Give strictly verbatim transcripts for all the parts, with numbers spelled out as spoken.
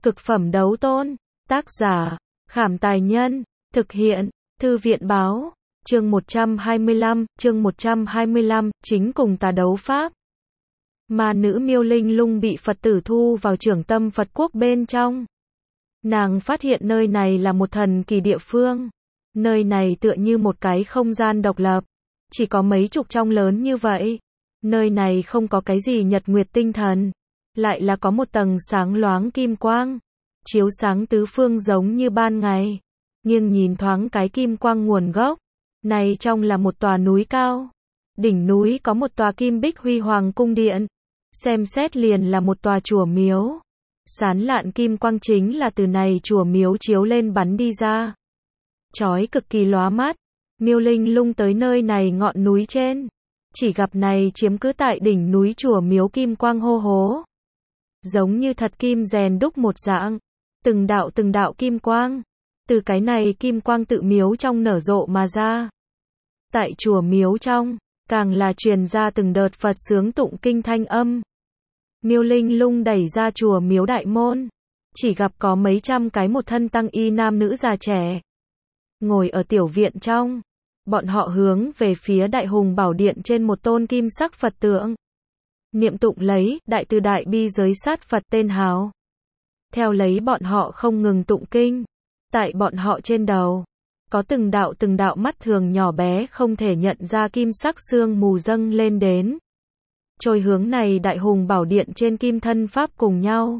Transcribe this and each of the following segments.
Cực phẩm đấu tôn. Tác giả, Khảm Tài Nhân. Thực hiện, Thư viện Báo. Chương một trăm hai mươi lăm, chương một trăm hai mươi lăm, chính cùng tà đấu pháp. Ma nữ Miêu Linh Lung bị Phật tử thu vào Trưởng Tâm Phật Quốc bên trong. Nàng phát hiện nơi này là một thần kỳ địa phương. Nơi này tựa như một cái không gian độc lập. Chỉ có mấy chục trong lớn như vậy. Nơi này không có cái gì nhật nguyệt tinh thần. Lại là có một tầng sáng loáng kim quang. Chiếu sáng tứ phương giống như ban ngày. Nhưng nhìn thoáng cái kim quang nguồn gốc. Này trong là một tòa núi cao. Đỉnh núi có một tòa kim bích huy hoàng cung điện. Xem xét liền là một tòa chùa miếu. Sán lạn kim quang chính là từ này chùa miếu chiếu lên bắn đi ra. Chói cực kỳ lóa mắt. Miêu Linh Lung tới nơi này ngọn núi trên. Chỉ gặp này chiếm cứ tại đỉnh núi chùa miếu kim quang hô hố. Giống như thật kim rèn đúc một dạng. Từng đạo từng đạo kim quang. Từ cái này kim quang tự miếu trong nở rộ mà ra. Tại chùa miếu trong, càng là truyền ra từng đợt Phật sướng tụng kinh thanh âm. Miêu Linh Lung đẩy ra chùa miếu đại môn. Chỉ gặp có mấy trăm cái một thân tăng y nam nữ già trẻ. Ngồi ở tiểu viện trong. Bọn họ hướng về phía đại hùng bảo điện trên một tôn kim sắc Phật tượng. Niệm tụng lấy, đại từ đại bi giới sát Phật tên hào. Theo lấy bọn họ không ngừng tụng kinh. Tại bọn họ trên đầu. Có từng đạo từng đạo mắt thường nhỏ bé không thể nhận ra kim sắc sương mù dâng lên đến. Trôi hướng này đại hùng bảo điện trên kim thân pháp cùng nhau.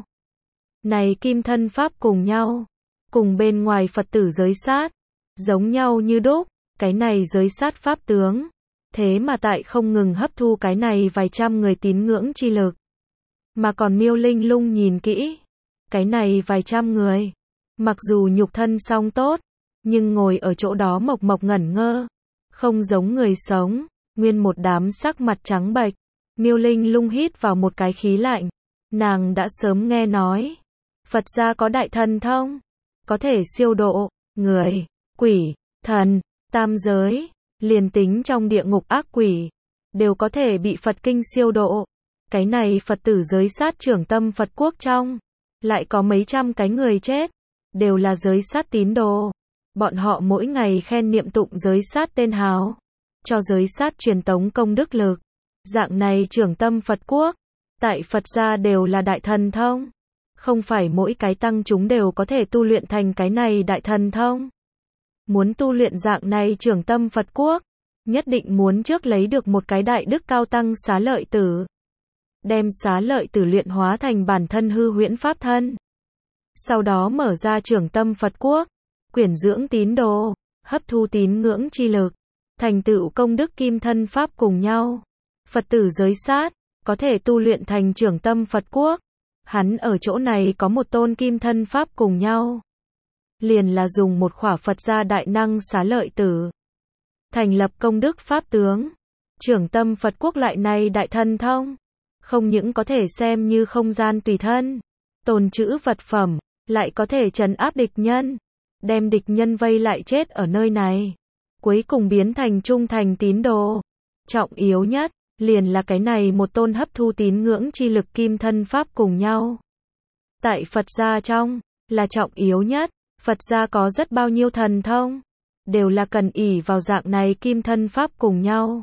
Này kim thân pháp cùng nhau. Cùng bên ngoài Phật tử giới sát. Giống nhau như đúc. Cái này giới sát pháp tướng. Thế mà tại không ngừng hấp thu cái này vài trăm người tín ngưỡng chi lực. Mà còn Miêu Linh Lung nhìn kỹ. Cái này vài trăm người. Mặc dù nhục thân song tốt. Nhưng ngồi ở chỗ đó mộc mộc ngẩn ngơ. Không giống người sống. Nguyên một đám sắc mặt trắng bệch. Miêu Linh Lung hít vào một cái khí lạnh. Nàng đã sớm nghe nói. Phật gia có đại thần thông. Có thể siêu độ. Người, quỷ, thần, tam giới. Liền tính trong địa ngục ác quỷ. Đều có thể bị Phật kinh siêu độ. Cái này Phật tử giới sát Trưởng Tâm Phật Quốc trong. Lại có mấy trăm cái người chết. Đều là giới sát tín đồ. Bọn họ mỗi ngày khen niệm tụng giới sát tên hào. Cho giới sát truyền tống công đức lực. Dạng này Trưởng Tâm Phật Quốc. Tại Phật gia đều là đại thần thông. Không phải mỗi cái tăng chúng đều có thể tu luyện thành cái này đại thần thông. Muốn tu luyện dạng này Trưởng Tâm Phật Quốc. Nhất định muốn trước lấy được một cái đại đức cao tăng xá lợi tử. Đem xá lợi tử luyện hóa thành bản thân hư huyễn pháp thân. Sau đó mở ra Trưởng Tâm Phật Quốc. Quyển dưỡng tín đồ. Hấp thu tín ngưỡng chi lực. Thành tựu công đức kim thân pháp cùng nhau. Phật tử giới sát. Có thể tu luyện thành Trưởng Tâm Phật Quốc. Hắn ở chỗ này có một tôn kim thân pháp cùng nhau. Liền là dùng một khỏa Phật gia đại năng xá lợi tử. Thành lập công đức pháp tướng. Trưởng Tâm Phật Quốc lại này đại thần thông. Không những có thể xem như không gian tùy thân. Tồn trữ vật phẩm. Lại có thể trấn áp địch nhân. Đem địch nhân vây lại chết ở nơi này. Cuối cùng biến thành trung thành tín đồ. Trọng yếu nhất. Liền là cái này một tôn hấp thu tín ngưỡng chi lực kim thân pháp cùng nhau. Tại Phật gia trong. Là trọng yếu nhất. Phật gia có rất bao nhiêu thần thông. Đều là cần ỷ vào dạng này kim thân pháp cùng nhau.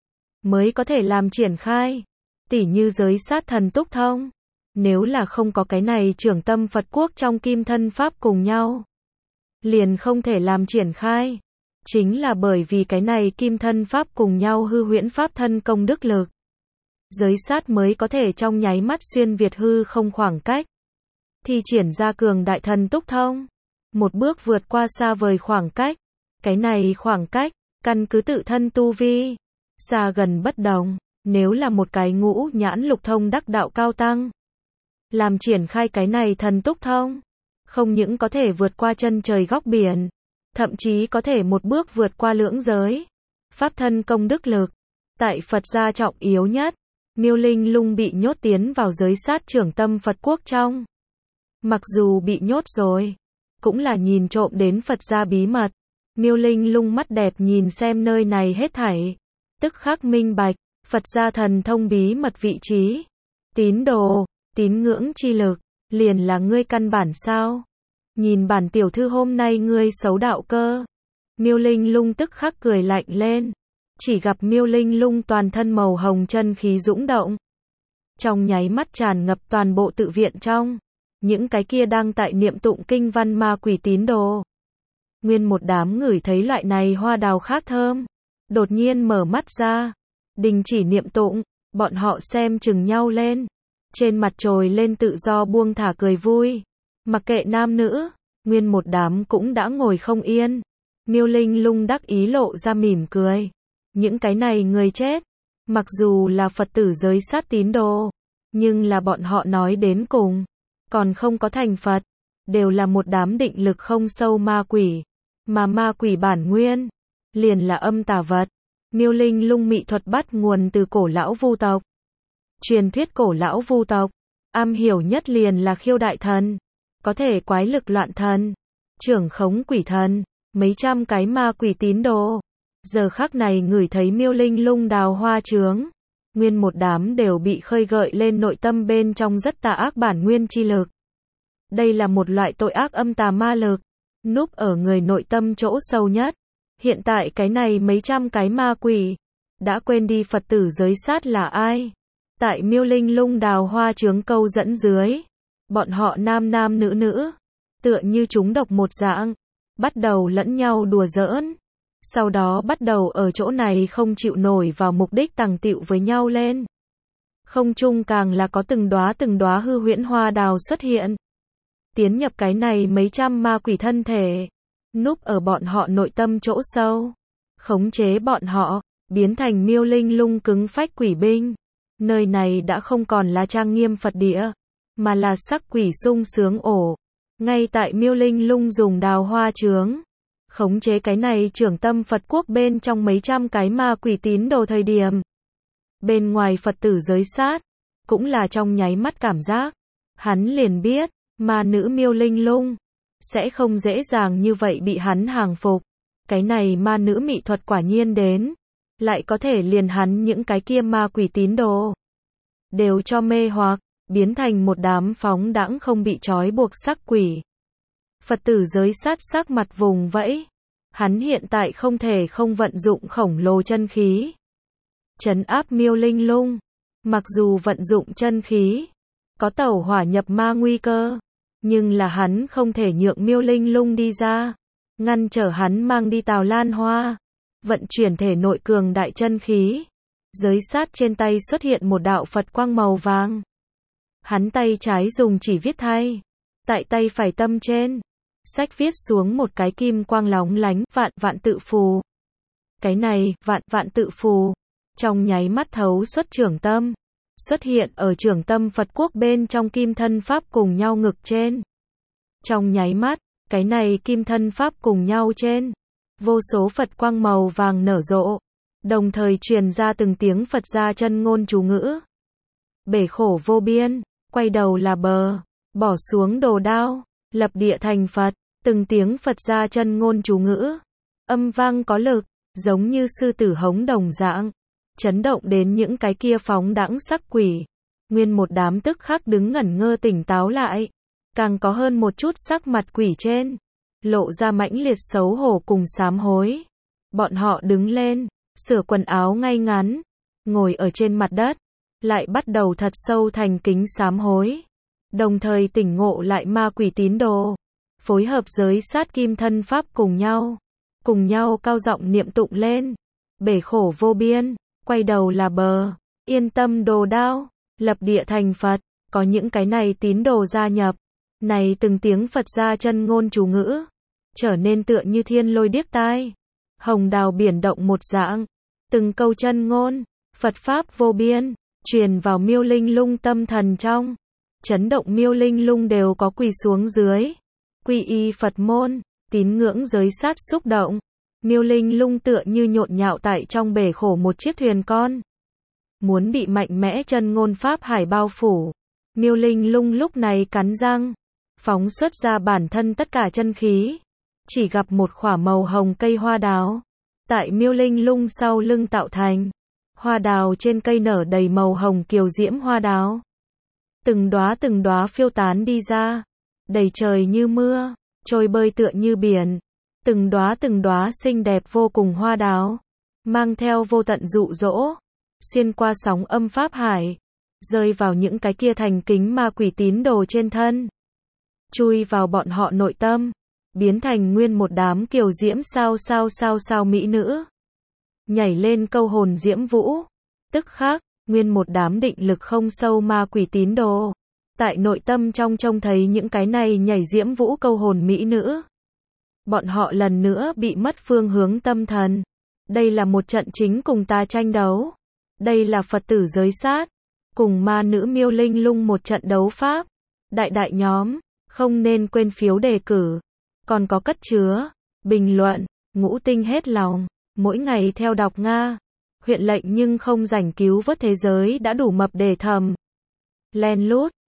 Mới có thể làm triển khai. Tỉ như giới sát thần túc thông. Nếu là không có cái này Trưởng Tâm Phật Quốc trong kim thân pháp cùng nhau. Liền không thể làm triển khai. Chính là bởi vì cái này kim thân pháp cùng nhau hư huyễn pháp thân công đức lực. Giới sát mới có thể trong nháy mắt xuyên việt hư không khoảng cách. Thì triển ra cường đại thần túc thông. Một bước vượt qua xa vời khoảng cách. Cái này khoảng cách, căn cứ tự thân tu vi. Xa gần bất đồng. Nếu là một cái ngũ nhãn lục thông đắc đạo cao tăng. Làm triển khai cái này thần túc thông. Không những có thể vượt qua chân trời góc biển. Thậm chí có thể một bước vượt qua lưỡng giới. Pháp thân công đức lực. Tại Phật gia trọng yếu nhất. Miêu Linh Lung bị nhốt tiến vào giới sát Trưởng Tâm Phật Quốc trong. Mặc dù bị nhốt rồi. Cũng là nhìn trộm đến Phật gia bí mật. Miêu Linh Lung mắt đẹp nhìn xem nơi này hết thảy. Tức khắc minh bạch. Phật gia thần thông bí mật vị trí. Tín đồ. Tín ngưỡng chi lực. Liền là ngươi căn bản sao? Nhìn bản tiểu thư hôm nay ngươi xấu đạo cơ. Miêu Linh Lung tức khắc cười lạnh lên. Chỉ gặp Miêu Linh Lung toàn thân màu hồng chân khí dũng động. Trong nháy mắt tràn ngập toàn bộ tự viện trong. Những cái kia đang tại niệm tụng kinh văn ma quỷ tín đồ. Nguyên một đám ngửi thấy loại này hoa đào khác thơm. Đột nhiên mở mắt ra. Đình chỉ niệm tụng. Bọn họ xem chừng nhau lên. Trên mặt trồi lên tự do buông thả cười vui. Mặc kệ nam nữ. Nguyên một đám cũng đã ngồi không yên. Miêu Linh Lung đắc ý lộ ra mỉm cười. Những cái này người chết. Mặc dù là Phật tử giới sát tín đồ. Nhưng là bọn họ nói đến cùng. Còn không có thành Phật. Đều là một đám định lực không sâu ma quỷ. Mà ma quỷ bản nguyên. Liền là âm tà vật. Miêu Linh Lung mị thuật bắt nguồn từ cổ lão Vu tộc. Truyền thuyết cổ lão Vu tộc. Am hiểu nhất liền là khiêu đại thần. Có thể quái lực loạn thần. Trưởng khống quỷ thần. Mấy trăm cái ma quỷ tín đồ. Giờ khắc này ngửi thấy Miêu Linh Lung đào hoa trướng. Nguyên một đám đều bị khơi gợi lên nội tâm bên trong rất tà ác bản nguyên chi lực. Đây là một loại tội ác âm tà ma lực. Núp ở người nội tâm chỗ sâu nhất. Hiện tại cái này mấy trăm cái ma quỷ. Đã quên đi Phật tử giới sát là ai. Tại Miêu Linh Lung đào hoa trướng câu dẫn dưới. Bọn họ nam nam nữ nữ. Tựa như chúng độc một dạng. Bắt đầu lẫn nhau đùa giỡn. Sau đó bắt đầu ở chỗ này không chịu nổi vào mục đích tằng tịu với nhau lên. Không chung càng là có từng đóa từng đóa hư huyễn hoa đào xuất hiện. Tiến nhập cái này mấy trăm ma quỷ thân thể. Núp ở bọn họ nội tâm chỗ sâu. Khống chế bọn họ. Biến thành Miêu Linh Lung cứng phách quỷ binh. Nơi này đã không còn là trang nghiêm Phật địa. Mà là sắc quỷ sung sướng ổ. Ngay tại Miêu Linh Lung dùng đào hoa trướng. Khống chế cái này trưởng tâm Phật quốc bên trong mấy trăm cái ma quỷ tín đồ thời điểm. Bên ngoài Phật tử giới sát. Cũng là trong nháy mắt cảm giác. Hắn liền biết. Ma nữ Miêu Linh Lung. Sẽ không dễ dàng như vậy bị hắn hàng phục. Cái này ma nữ mị thuật quả nhiên đến. Lại có thể liền hắn những cái kia ma quỷ tín đồ. Đều cho mê hoặc. Biến thành một đám phóng đãng không bị trói buộc sắc quỷ. Phật tử giới sát sắc mặt vùng vẫy. Hắn hiện tại không thể không vận dụng khổng lồ chân khí. Trấn áp Miêu Linh Lung. Mặc dù vận dụng chân khí. Có tẩu hỏa nhập ma nguy cơ. Nhưng là hắn không thể nhượng Miêu Linh Lung đi ra. Ngăn trở hắn mang đi Tào Lan Hoa. Vận chuyển thể nội cường đại chân khí. Giới sát trên tay xuất hiện một đạo Phật quang màu vàng. Hắn tay trái dùng chỉ viết thay. Tại tay phải tâm trên. Sách viết xuống một cái kim quang lóng lánh, vạn vạn tự phù. Cái này, vạn vạn tự phù. Trong nháy mắt thấu xuất trưởng tâm. Xuất hiện ở trưởng tâm Phật quốc bên trong kim thân pháp cùng nhau ngực trên. Trong nháy mắt, cái này kim thân pháp cùng nhau trên. Vô số Phật quang màu vàng nở rộ. Đồng thời truyền ra từng tiếng Phật gia chân ngôn chú ngữ. Bể khổ vô biên, quay đầu là bờ, bỏ xuống đồ đao, lập địa thành Phật. Từng tiếng Phật gia chân ngôn chú ngữ. Âm vang có lực, giống như sư tử hống đồng dạng. Chấn động đến những cái kia phóng đãng sắc quỷ. Nguyên một đám tức khắc đứng ngẩn ngơ tỉnh táo lại. Càng có hơn một chút sắc mặt quỷ trên. Lộ ra mãnh liệt xấu hổ cùng sám hối. Bọn họ đứng lên, sửa quần áo ngay ngắn. Ngồi ở trên mặt đất. Lại bắt đầu thật sâu thành kính sám hối. Đồng thời tỉnh ngộ lại ma quỷ tín đồ. Phối hợp giới sát kim thân pháp cùng nhau. Cùng nhau cao giọng niệm tụng lên. Bể khổ vô biên. Quay đầu là bờ, yên tâm đồ đao, lập địa thành Phật, có những cái này tín đồ gia nhập, này từng tiếng Phật gia chân ngôn chú ngữ, trở nên tựa như thiên lôi điếc tai, hồng đào biển động một dạng, từng câu chân ngôn, Phật pháp vô biên, truyền vào Miêu Linh Lung tâm thần trong, chấn động Miêu Linh Lung đều có quỳ xuống dưới, quy y Phật môn, tín ngưỡng giới sát xúc động. Miêu Linh Lung tựa như nhộn nhạo tại trong bể khổ một chiếc thuyền con. Muốn bị mạnh mẽ chân ngôn pháp hải bao phủ. Miêu Linh Lung lúc này cắn răng. Phóng xuất ra bản thân tất cả chân khí. Chỉ gặp một khỏa màu hồng cây hoa đào. Tại Miêu Linh Lung sau lưng tạo thành. Hoa đào trên cây nở đầy màu hồng kiều diễm hoa đào. Từng đóa từng đóa phiêu tán đi ra, đầy trời như mưa, trôi bơi tựa như biển. Từng đóa từng đóa xinh đẹp vô cùng hoa đào, mang theo vô tận dụ dỗ, xuyên qua sóng âm pháp hải, rơi vào những cái kia thành kính ma quỷ tín đồ trên thân, chui vào bọn họ nội tâm, biến thành nguyên một đám kiều diễm sao sao sao sao mỹ nữ, nhảy lên câu hồn diễm vũ. Tức khắc, nguyên một đám định lực không sâu ma quỷ tín đồ, tại nội tâm trong trông thấy những cái này nhảy diễm vũ câu hồn mỹ nữ, bọn họ lần nữa bị mất phương hướng tâm thần. Đây là một trận chính cùng ta tranh đấu. Đây là Phật tử giới sát, cùng ma nữ miêu linh lung một trận đấu pháp. Đại đại nhóm, không nên quên phiếu đề cử. Còn có cất chứa, bình luận, ngũ tinh hết lòng, mỗi ngày theo đọc Nga. Huyện lệnh nhưng không rảnh cứu vớt thế giới đã đủ mập để thầm. Len lút.